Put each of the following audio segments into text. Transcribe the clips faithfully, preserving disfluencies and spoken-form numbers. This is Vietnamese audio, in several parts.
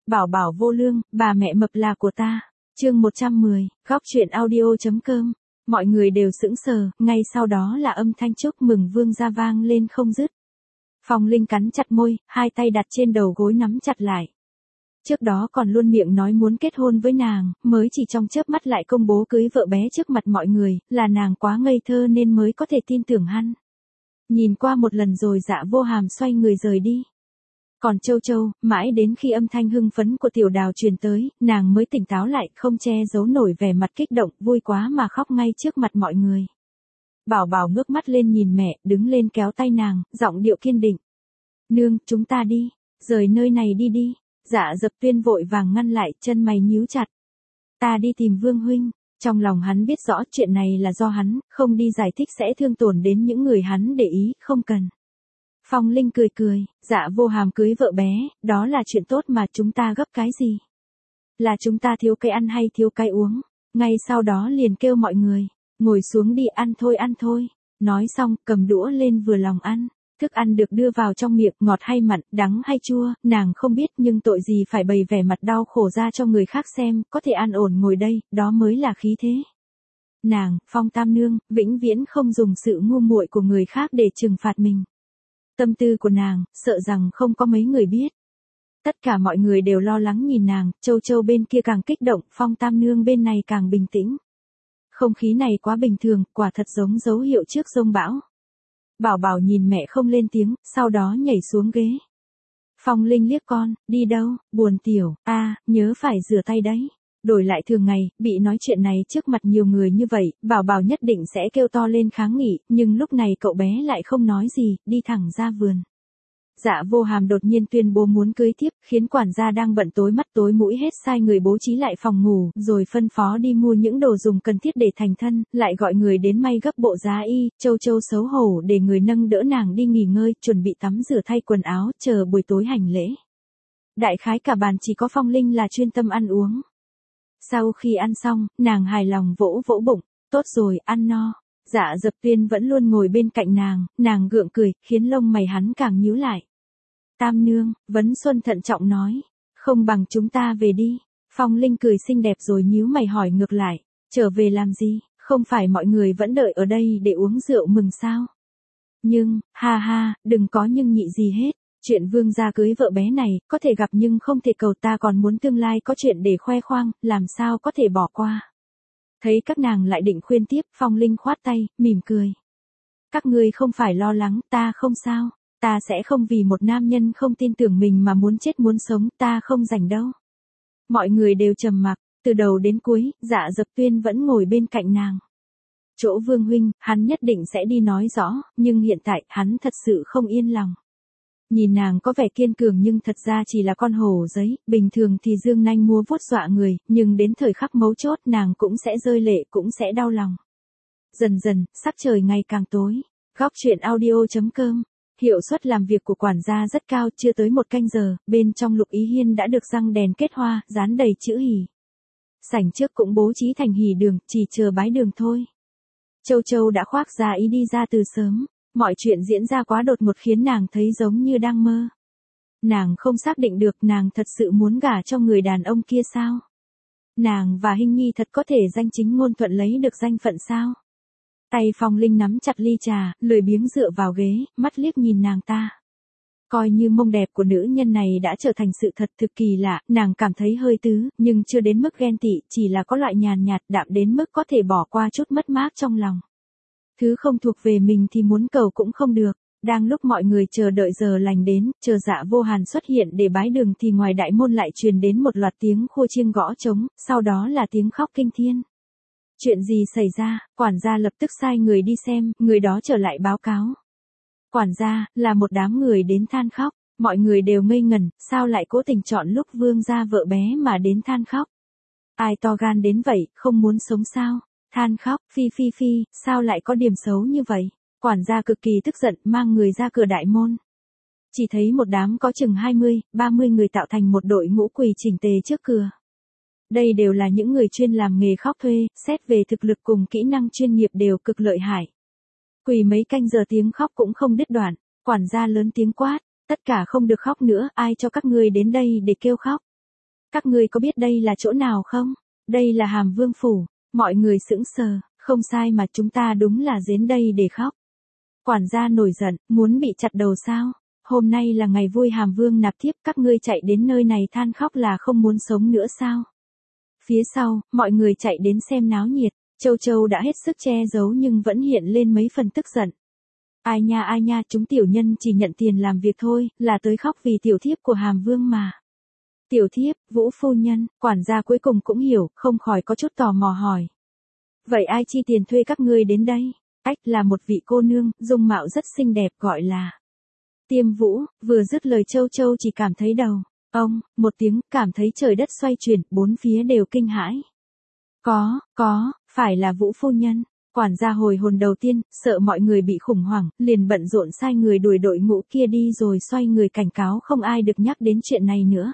Bảo bảo vô lương, bà mẹ mập là của ta. Chương một trăm mười, góc truyện audio.com. Mọi người đều sững sờ, ngay sau đó là âm thanh chúc mừng vương gia vang lên không dứt. Phong Linh cắn chặt môi, hai tay đặt trên đầu gối nắm chặt lại. Trước đó còn luôn miệng nói muốn kết hôn với nàng, mới chỉ trong chớp mắt lại công bố cưới vợ bé trước mặt mọi người, là nàng quá ngây thơ nên mới có thể tin tưởng hắn. Nhìn qua một lần rồi Dạ Vô Hàm xoay người rời đi. Còn Châu Châu, mãi đến khi âm thanh hưng phấn của Tiểu Đào truyền tới, nàng mới tỉnh táo lại, không che giấu nổi vẻ mặt kích động, vui quá mà khóc ngay trước mặt mọi người. Bảo Bảo ngước mắt lên nhìn mẹ, đứng lên kéo tay nàng, giọng điệu kiên định. Nương, chúng ta đi, rời nơi này đi đi. Dạ Dập Tuyên vội vàng ngăn lại, chân mày nhíu chặt. Ta đi tìm Vương huynh. Trong lòng hắn biết rõ chuyện này là do hắn, không đi giải thích sẽ thương tổn đến những người hắn để ý, không cần. Phong Linh cười cười, Dạ Vô Hàm cưới vợ bé, đó là chuyện tốt mà, chúng ta gấp cái gì? Là chúng ta thiếu cái ăn hay thiếu cái uống? Ngay sau đó liền kêu mọi người, ngồi xuống đi, ăn thôi ăn thôi. Nói xong, cầm đũa lên vừa lòng ăn. Thức ăn được đưa vào trong miệng, ngọt hay mặn, đắng hay chua, nàng không biết, nhưng tội gì phải bày vẻ mặt đau khổ ra cho người khác xem, có thể an ổn ngồi đây, đó mới là khí thế. Nàng, Phong Tam Nương, vĩnh viễn không dùng sự ngu muội của người khác để trừng phạt mình. Tâm tư của nàng, sợ rằng không có mấy người biết. Tất cả mọi người đều lo lắng nhìn nàng, Châu Châu bên kia càng kích động, Phong Tam Nương bên này càng bình tĩnh. Không khí này quá bình thường, quả thật giống dấu hiệu trước giông bão. Bảo Bảo nhìn mẹ không lên tiếng, sau đó nhảy xuống ghế. Phong Linh liếc con, đi đâu, buồn tiểu, a à, nhớ phải rửa tay đấy. Đổi lại thường ngày, bị nói chuyện này trước mặt nhiều người như vậy, Bảo Bảo nhất định sẽ kêu to lên kháng nghị, nhưng lúc này cậu bé lại không nói gì, đi thẳng ra vườn. Dạ Vô Hàm đột nhiên tuyên bố muốn cưới tiếp, khiến quản gia đang bận tối mắt tối mũi hết sai người bố trí lại phòng ngủ, rồi phân phó đi mua những đồ dùng cần thiết để thành thân, lại gọi người đến may gấp bộ giá y. Châu Châu xấu hổ để người nâng đỡ nàng đi nghỉ ngơi, chuẩn bị tắm rửa thay quần áo, chờ buổi tối hành lễ. Đại khái cả bàn chỉ có Phong Linh là chuyên tâm ăn uống. Sau khi ăn xong, nàng hài lòng vỗ vỗ bụng, tốt rồi, ăn no. Dạ Dập Tuyên vẫn luôn ngồi bên cạnh nàng, nàng gượng cười, khiến lông mày hắn càng nhíu lại. Tam Nương, Vấn Xuân thận trọng nói, không bằng chúng ta về đi. Phong Linh cười xinh đẹp rồi nhíu mày hỏi ngược lại, trở về làm gì, không phải mọi người vẫn đợi ở đây để uống rượu mừng sao? Nhưng, ha ha, đừng có nhưng nhị gì hết. Chuyện vương gia cưới vợ bé này, có thể gặp nhưng không thể cầu, ta còn muốn tương lai có chuyện để khoe khoang, làm sao có thể bỏ qua. Thấy các nàng lại định khuyên tiếp, Phong Linh khoát tay, mỉm cười. Các ngươi không phải lo lắng, ta không sao, ta sẽ không vì một nam nhân không tin tưởng mình mà muốn chết muốn sống, ta không rảnh đâu. Mọi người đều trầm mặc, từ đầu đến cuối, Dạ Dập Tuyên vẫn ngồi bên cạnh nàng. Chỗ Vương huynh, hắn nhất định sẽ đi nói rõ, nhưng hiện tại, hắn thật sự không yên lòng. Nhìn nàng có vẻ kiên cường nhưng thật ra chỉ là con hổ giấy, bình thường thì dương nanh múa vuốt dọa người, nhưng đến thời khắc mấu chốt nàng cũng sẽ rơi lệ, cũng sẽ đau lòng. Dần dần, sắc trời ngày càng tối. Góc truyện audio.com. Hiệu suất làm việc của quản gia rất cao, chưa tới một canh giờ, bên trong Lục Ý Hiên đã được răng đèn kết hoa, dán đầy chữ hỉ. Sảnh trước cũng bố trí thành hỉ đường, chỉ chờ bái đường thôi. Châu Châu đã khoác ra ý đi ra từ sớm. Mọi chuyện diễn ra quá đột ngột khiến nàng thấy giống như đang mơ. Nàng không xác định được nàng thật sự muốn gả cho người đàn ông kia sao? Nàng và Hinh Nhi thật có thể danh chính ngôn thuận lấy được danh phận sao? Tay Phong Linh nắm chặt ly trà, lười biếng dựa vào ghế, mắt liếc nhìn nàng ta. Coi như mông đẹp của nữ nhân này đã trở thành sự thật thực kỳ lạ, nàng cảm thấy hơi tứ, nhưng chưa đến mức ghen tị, chỉ là có loại nhàn nhạt đạm đến mức có thể bỏ qua chút mất mát trong lòng. Thứ không thuộc về mình thì muốn cầu cũng không được. Đang lúc mọi người chờ đợi giờ lành đến, chờ Dạ Vô Hàn xuất hiện để bái đường thì ngoài đại môn lại truyền đến một loạt tiếng khua chiêng gõ trống, sau đó là tiếng khóc kinh thiên. Chuyện gì xảy ra? Quản gia lập tức sai người đi xem, người đó trở lại báo cáo. Quản gia, là một đám người đến than khóc, mọi người đều ngây ngẩn, sao lại cố tình chọn lúc vương gia vợ bé mà đến than khóc? Ai to gan đến vậy, không muốn sống sao? Than khóc, phi phi phi, sao lại có điểm xấu như vậy? Quản gia cực kỳ tức giận, mang người ra cửa đại môn. Chỉ thấy một đám có chừng hai mươi, ba mươi người tạo thành một đội ngũ quỳ chỉnh tề trước cửa. Đây đều là những người chuyên làm nghề khóc thuê, xét về thực lực cùng kỹ năng chuyên nghiệp đều cực lợi hại. Quỳ mấy canh giờ tiếng khóc cũng không đứt đoạn, quản gia lớn tiếng quát, tất cả không được khóc nữa, ai cho các ngươi đến đây để kêu khóc? Các ngươi có biết đây là chỗ nào không? Đây là Hàm Vương phủ. Mọi người sững sờ, không sai mà chúng ta đúng là đến đây để khóc. Quản gia nổi giận, muốn bị chặt đầu sao? Hôm nay là ngày vui Hàm Vương nạp thiếp, các ngươi chạy đến nơi này than khóc là không muốn sống nữa sao? Phía sau, mọi người chạy đến xem náo nhiệt, Châu Châu đã hết sức che giấu nhưng vẫn hiện lên mấy phần tức giận. Ai nha ai nha, chúng tiểu nhân chỉ nhận tiền làm việc thôi, là tới khóc vì tiểu thiếp của Hàm Vương mà. Tiểu thiếp, Vũ phu nhân, quản gia cuối cùng cũng hiểu, không khỏi có chút tò mò hỏi. Vậy ai chi tiền thuê các ngươi đến đây? Ách, là một vị cô nương, dung mạo rất xinh đẹp, gọi là Tiêm Vũ. Vừa dứt lời Châu Châu chỉ cảm thấy đầu ông một tiếng, cảm thấy trời đất xoay chuyển, bốn phía đều kinh hãi. Có, có, phải là Vũ phu nhân. Quản gia hồi hồn đầu tiên, sợ mọi người bị khủng hoảng, liền bận rộn sai người đuổi đội ngũ kia đi rồi xoay người cảnh cáo không ai được nhắc đến chuyện này nữa.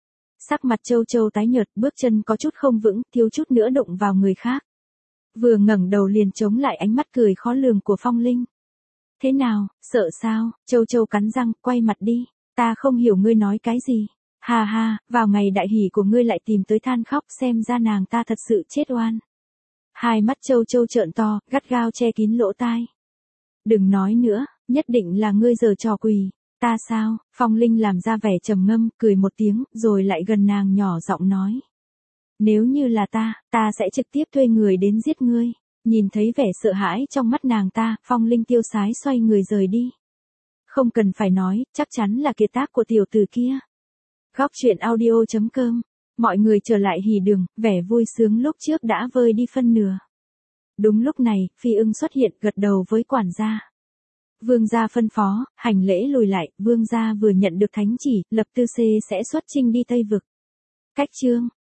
Sắc mặt Châu Châu tái nhợt, bước chân có chút không vững, thiếu chút nữa đụng vào người khác. Vừa ngẩng đầu liền chống lại ánh mắt cười khó lường của Phong Linh. Thế nào, sợ sao? Châu Châu cắn răng, quay mặt đi. Ta không hiểu ngươi nói cái gì. Hà hà, vào ngày đại hỷ của ngươi lại tìm tới than khóc, xem ra nàng ta thật sự chết oan. Hai mắt Châu Châu trợn to, gắt gao che kín lỗ tai. Đừng nói nữa, nhất định là ngươi giở trò quỷ. Ta sao? Phong Linh làm ra vẻ trầm ngâm, cười một tiếng, rồi lại gần nàng nhỏ giọng nói. Nếu như là ta, ta sẽ trực tiếp thuê người đến giết ngươi. Nhìn thấy vẻ sợ hãi trong mắt nàng ta, Phong Linh tiêu sái xoay người rời đi. Không cần phải nói, chắc chắn là kiệt tác của tiểu tử kia. Góc truyện audio chấm com. Mọi người trở lại hỉ đường, vẻ vui sướng lúc trước đã vơi đi phân nửa. Đúng lúc này, Phi Ưng xuất hiện, gật đầu với quản gia. Vương gia phân phó, hành lễ lùi lại, vương gia vừa nhận được thánh chỉ, lập tư xê sẽ xuất chinh đi Tây Vực. Cách chương